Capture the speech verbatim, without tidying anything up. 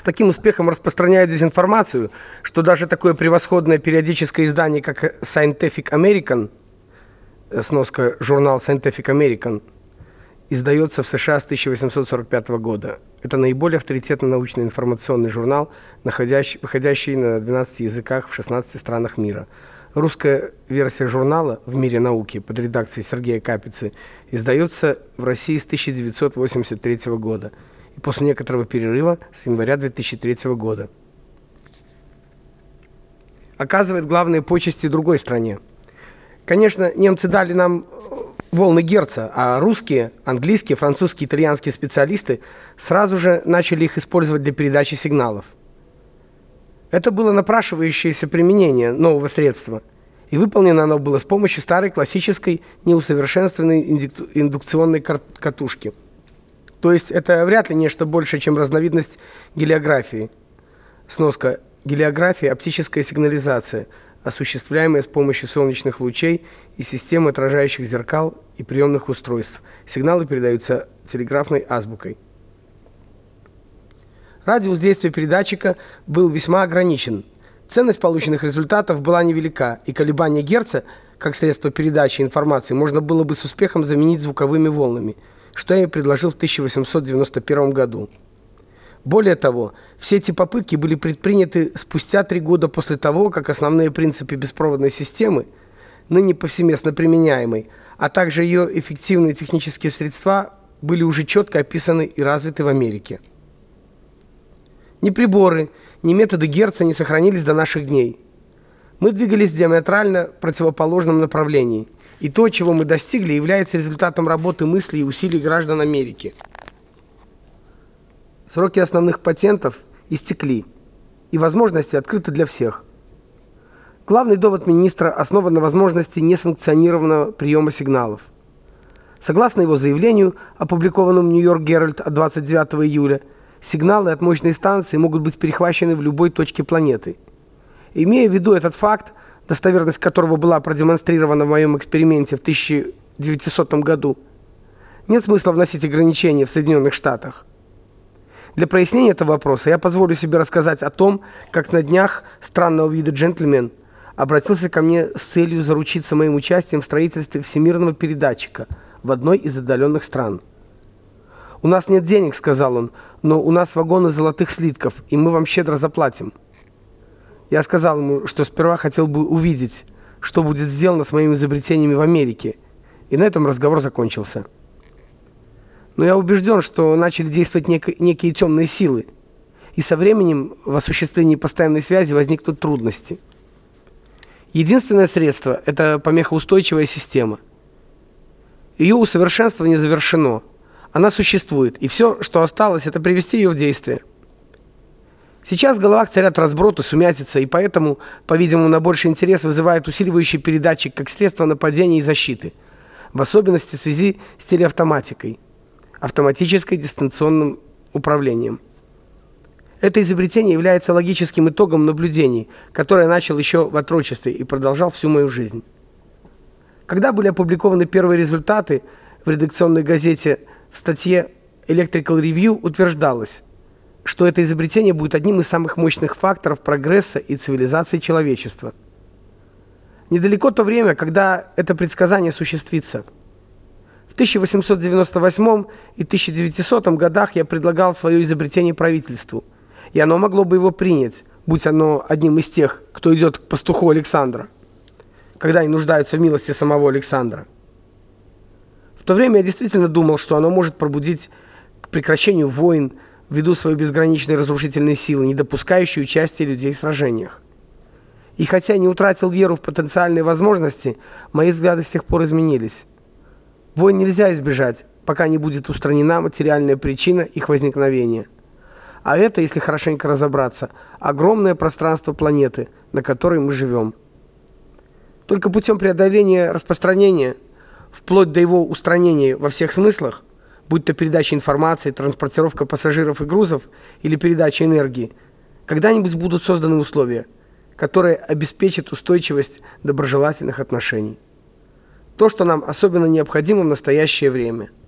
таким успехом распространяют дезинформацию, что даже такое превосходное периодическое издание, как Scientific American, сноска журнал Scientific American, издается в США с тысяча восемьсот сорок пятого года. Это наиболее авторитетный научно-информационный журнал, находящий, выходящий на двенадцати языках в шестнадцати странах мира. Русская версия журнала «В мире науки» под редакцией Сергея Капицы издается в России с тысяча девятьсот восемьдесят третьего года и после некоторого перерыва с января две тысячи третьего года. Оказывает главные почести другой стране. Конечно, немцы дали нам волны Герца, а русские, английские, французские, итальянские специалисты сразу же начали их использовать для передачи сигналов. Это было напрашивающееся применение нового средства, и выполнено оно было с помощью старой классической неусовершенствованной индукционной катушки. То есть это вряд ли нечто большее, чем разновидность гелиографии. Сноска: гелиография — оптическая сигнализация, осуществляемая с помощью солнечных лучей и системы отражающих зеркал и приемных устройств. Сигналы передаются телеграфной азбукой. Радиус действия передатчика был весьма ограничен. Ценность полученных результатов была невелика, и колебания Герца, как средство передачи информации, можно было бы с успехом заменить звуковыми волнами, что я и предложил в тысяча восемьсот девяносто первом году. Более того, все эти попытки были предприняты спустя три года после того, как основные принципы беспроводной системы, ныне повсеместно применяемой, а также ее эффективные технические средства были уже четко описаны и развиты в Америке. Ни приборы, ни методы Герца не сохранились до наших дней. Мы двигались в диаметрально противоположном направлении, и то, чего мы достигли, является результатом работы мыслей и усилий граждан Америки. Сроки основных патентов истекли, и возможности открыты для всех. Главный довод министра основан на возможности несанкционированного приема сигналов. Согласно его заявлению, опубликованному в Нью-Йорк Геральд от двадцать девятого июля, сигналы от мощной станции могут быть перехвачены в любой точке планеты. Имея в виду этот факт, достоверность которого была продемонстрирована в моем эксперименте в тысяча девятисотом году, нет смысла вносить ограничения в Соединенных Штатах. Для прояснения этого вопроса я позволю себе рассказать о том, как на днях странного вида джентльмен обратился ко мне с целью заручиться моим участием в строительстве всемирного передатчика в одной из отдаленных стран. «У нас нет денег», — сказал он, — «но у нас вагоны золотых слитков, и мы вам щедро заплатим». Я сказал ему, что сперва хотел бы увидеть, что будет сделано с моими изобретениями в Америке, и на этом разговор закончился. Но я убежден, что начали действовать нек- некие темные силы, и со временем в осуществлении постоянной связи возникнут трудности. Единственное средство – это помехоустойчивая система. Ее усовершенствование завершено. Она существует, и все, что осталось, это привести ее в действие. Сейчас в головах царят разброд и сумятица, и поэтому, по-видимому, на больший интерес вызывает усиливающий передатчик как средство нападения и защиты, в особенности в связи с телеавтоматикой, автоматической дистанционным управлением. Это изобретение является логическим итогом наблюдений, которые я начал еще в отрочестве и продолжал всю мою жизнь. Когда были опубликованы первые результаты в редакционной газете, в статье Electrical Review утверждалось, что это изобретение будет одним из самых мощных факторов прогресса и цивилизации человечества. Недалеко то время, когда это предсказание осуществится. В тысяча восемьсот девяносто восьмом и тысяча девятисотом годах я предлагал свое изобретение правительству, и оно могло бы его принять, будь оно одним из тех, кто идет к пастуху Александра, когда они нуждаются в милости самого Александра. В то время я действительно думал, что оно может пробудить к прекращению войн ввиду своей безграничной разрушительной силы, не допускающей участия людей в сражениях. И хотя я не утратил веру в потенциальные возможности, мои взгляды с тех пор изменились. Войн нельзя избежать, пока не будет устранена материальная причина их возникновения. А это, если хорошенько разобраться, огромное пространство планеты, на которой мы живем. Только путем преодоления распространения, вплоть до его устранения во всех смыслах, будь то передача информации, транспортировка пассажиров и грузов или передача энергии, когда-нибудь будут созданы условия, которые обеспечат устойчивость доброжелательных отношений. То, что нам особенно необходимо в настоящее время –